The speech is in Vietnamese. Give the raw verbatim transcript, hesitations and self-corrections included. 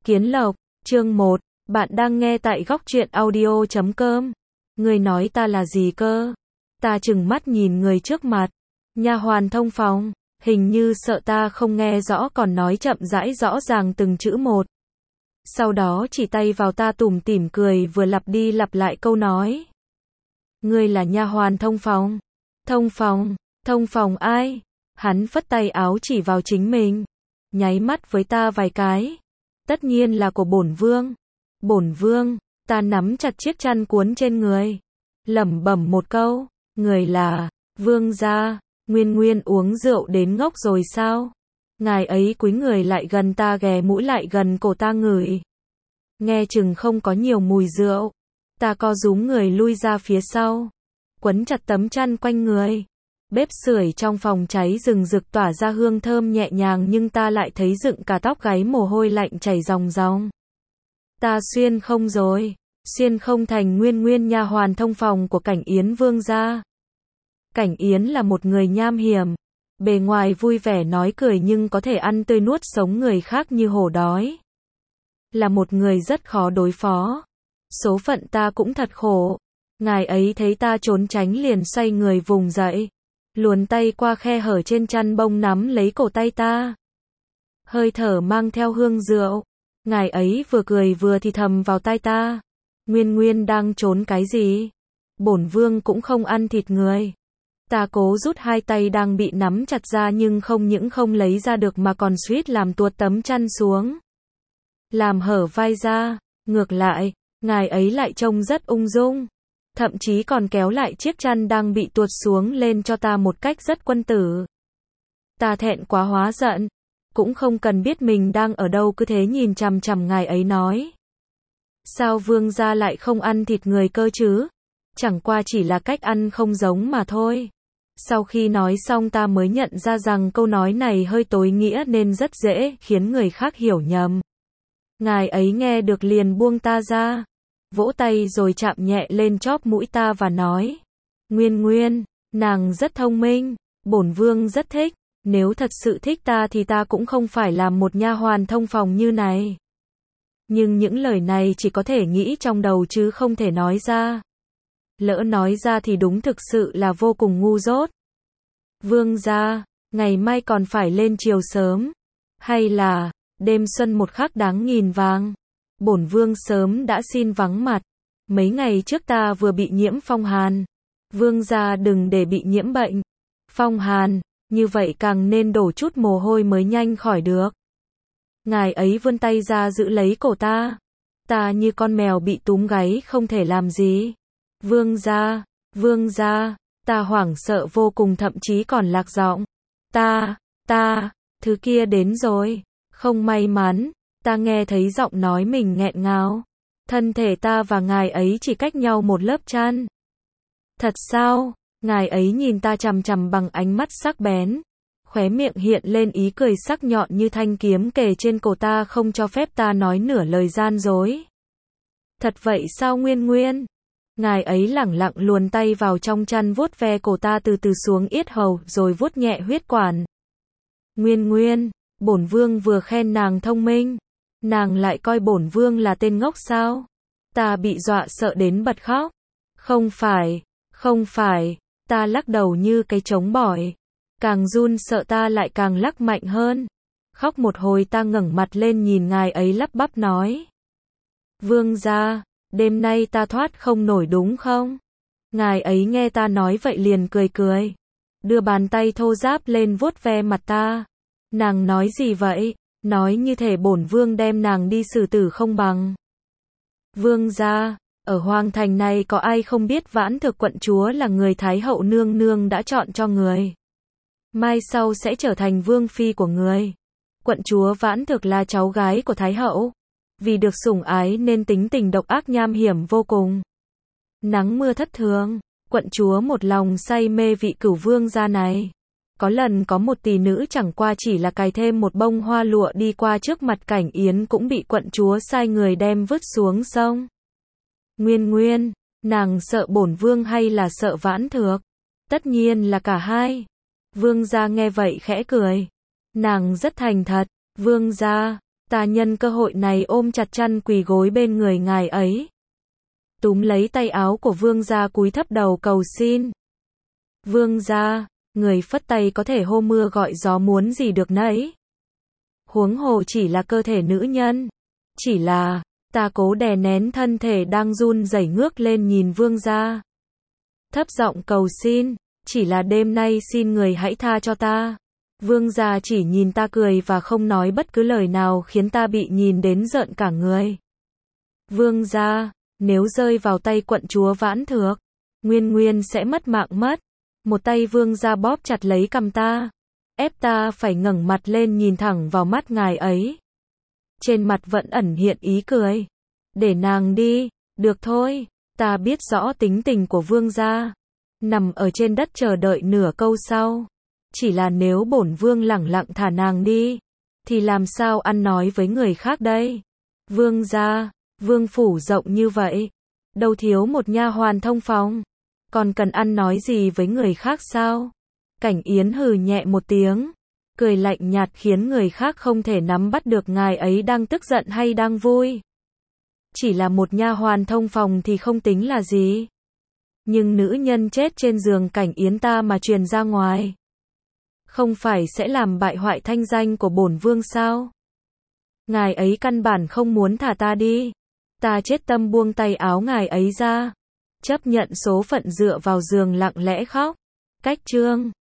Kiến Lộc, chương một, bạn đang nghe tại góc truyện audio chấm com. Người nói ta là gì cơ? Ta trừng mắt nhìn người trước mặt. Nha hoàn thông phòng, hình như sợ ta không nghe rõ còn nói chậm rãi rõ ràng từng chữ một. Sau đó chỉ tay vào ta tủm tỉm cười vừa lặp đi lặp lại câu nói. Ngươi là nha hoàn thông phòng? Thông phòng? Thông phòng ai? Hắn phất tay áo chỉ vào chính mình, nháy mắt với ta vài cái. Tất nhiên là của bổn vương. Bổn vương, ta nắm chặt chiếc chăn cuốn trên người, lẩm bẩm một câu, người là vương gia. Nguyên Nguyên uống rượu đến ngốc rồi sao? Ngài ấy cúi người lại gần ta, ghé mũi lại gần cổ ta ngửi. Nghe chừng không có nhiều mùi rượu. Ta co rúm người lui ra phía sau, quấn chặt tấm chăn quanh người. Bếp sưởi trong phòng cháy rừng rực tỏa ra hương thơm nhẹ nhàng, nhưng ta lại thấy dựng cả tóc gáy, mồ hôi lạnh chảy ròng ròng. Ta xuyên không rồi, xuyên không thành Nguyên Nguyên, nha hoàn thông phòng của Cảnh Yến vương gia. Cảnh Yến là một người nham hiểm, bề ngoài vui vẻ nói cười nhưng có thể ăn tươi nuốt sống người khác như hổ đói. Là một người rất khó đối phó. Số phận ta cũng thật khổ. Ngài ấy thấy ta trốn tránh liền xoay người vùng dậy, luồn tay qua khe hở trên chăn bông nắm lấy cổ tay ta. Hơi thở mang theo hương rượu. Ngài ấy vừa cười vừa thì thầm vào tai ta. Nguyên Nguyên đang trốn cái gì? Bổn vương cũng không ăn thịt người. Ta cố rút hai tay đang bị nắm chặt ra, nhưng không những không lấy ra được mà còn suýt làm tuột tấm chăn xuống, làm hở vai ra. Ngược lại, ngài ấy lại trông rất ung dung, thậm chí còn kéo lại chiếc chăn đang bị tuột xuống lên cho ta một cách rất quân tử. Ta thẹn quá hóa giận, cũng không cần biết mình đang ở đâu, cứ thế nhìn chằm chằm ngài ấy nói. Sao vương gia lại không ăn thịt người cơ chứ? Chẳng qua chỉ là cách ăn không giống mà thôi. Sau khi nói xong ta mới nhận ra rằng câu nói này hơi tối nghĩa nên rất dễ khiến người khác hiểu nhầm. Ngài ấy nghe được liền buông ta ra, vỗ tay rồi chạm nhẹ lên chóp mũi ta và nói. Nguyên Nguyên, nàng rất thông minh, bổn vương rất thích. Nếu thật sự thích ta thì ta cũng không phải làm một nha hoàn thông phòng như này. Nhưng những lời này chỉ có thể nghĩ trong đầu chứ không thể nói ra. Lỡ nói ra thì đúng thực sự là vô cùng ngu dốt. Vương gia, ngày mai còn phải lên chiều sớm. Hay là, đêm xuân một khắc đáng nghìn vàng. Bổn vương sớm đã xin vắng mặt. Mấy ngày trước ta vừa bị nhiễm phong hàn. Vương gia đừng để bị nhiễm bệnh phong hàn, như vậy càng nên đổ chút mồ hôi mới nhanh khỏi được. Ngài ấy vươn tay ra giữ lấy cổ ta. Ta như con mèo bị túm gáy không thể làm gì. Vương gia, vương gia, ta hoảng sợ vô cùng, thậm chí còn lạc giọng. Ta, ta, thứ kia đến rồi. Không may mắn, ta nghe thấy giọng nói mình nghẹn ngào. Thân thể ta và ngài ấy chỉ cách nhau một lớp chăn. Thật sao? Ngài ấy nhìn ta chằm chằm bằng ánh mắt sắc bén. Khóe miệng hiện lên ý cười sắc nhọn như thanh kiếm kề trên cổ ta, không cho phép ta nói nửa lời gian dối. Thật vậy sao Nguyên Nguyên? Ngài ấy lẳng lặng luồn tay vào trong chăn, vuốt ve cổ ta từ từ xuống yết hầu, rồi vuốt nhẹ huyết quản. Nguyên Nguyên, bổn vương vừa khen nàng thông minh, nàng lại coi bổn vương là tên ngốc sao? Ta bị dọa sợ đến bật khóc. Không phải, không phải, ta lắc đầu như cái trống bỏi. Càng run sợ ta lại càng lắc mạnh hơn. Khóc một hồi ta ngẩng mặt lên nhìn ngài ấy lắp bắp nói. Vương gia, đêm nay ta thoát không nổi đúng không? Ngài ấy nghe ta nói vậy liền cười cười, đưa bàn tay thô ráp lên vuốt ve mặt ta. Nàng nói gì vậy? Nói như thể bổn vương đem nàng đi xử tử không bằng. Vương gia, ở hoàng thành này có ai không biết Vãn Thực quận chúa là người Thái hậu nương nương đã chọn cho người. Mai sau sẽ trở thành vương phi của người. Quận chúa Vãn Thực là cháu gái của Thái hậu. Vì được sủng ái nên tính tình độc ác nham hiểm vô cùng. Nắng mưa thất thường, quận chúa một lòng say mê vị cửu vương gia này. Có lần có một tỷ nữ chẳng qua chỉ là cài thêm một bông hoa lụa đi qua trước mặt Cảnh Yến cũng bị quận chúa sai người đem vứt xuống sông. Nguyên Nguyên, nàng sợ bổn vương hay là sợ Vãn Thực? Tất nhiên là cả hai. Vương gia nghe vậy khẽ cười. Nàng rất thành thật. Vương gia, Ta nhân cơ hội này ôm chặt chăn quỳ gối bên người ngài ấy. Túm lấy tay áo của vương gia cúi thấp đầu cầu xin. Vương gia, người phất tay có thể hô mưa gọi gió muốn gì được nấy. Huống hồ chỉ là cơ thể nữ nhân. Chỉ là, ta cố đè nén thân thể đang run rẩy ngước lên nhìn vương gia. Thấp giọng cầu xin, chỉ là đêm nay xin người hãy tha cho ta. Vương gia chỉ nhìn ta cười và không nói bất cứ lời nào khiến ta bị nhìn đến rợn cả người. Vương gia, nếu rơi vào tay quận chúa Vãn Thược, Nguyên Nguyên sẽ mất mạng mất. Một tay vương gia bóp chặt lấy cằm ta, ép ta phải ngẩng mặt lên nhìn thẳng vào mắt ngài ấy. Trên mặt vẫn ẩn hiện ý cười. Để nàng đi, được thôi, ta biết rõ tính tình của vương gia. Nằm ở trên đất chờ đợi nửa câu sau. Chỉ là nếu bổn vương lẳng lặng thả nàng đi, thì làm sao ăn nói với người khác đây? Vương gia, vương phủ rộng như vậy, đâu thiếu một nha hoàn thông phòng, còn cần ăn nói gì với người khác sao? Cảnh Yến hừ nhẹ một tiếng, cười lạnh nhạt khiến người khác không thể nắm bắt được ngài ấy đang tức giận hay đang vui. Chỉ là một nha hoàn thông phòng thì không tính là gì. Nhưng nữ nhân chết trên giường Cảnh Yến ta mà truyền ra ngoài, không phải sẽ làm bại hoại thanh danh của bổn vương sao? Ngài ấy căn bản không muốn thả ta đi. Ta chết tâm buông tay áo ngài ấy ra, chấp nhận số phận dựa vào giường lặng lẽ khóc. Cách chương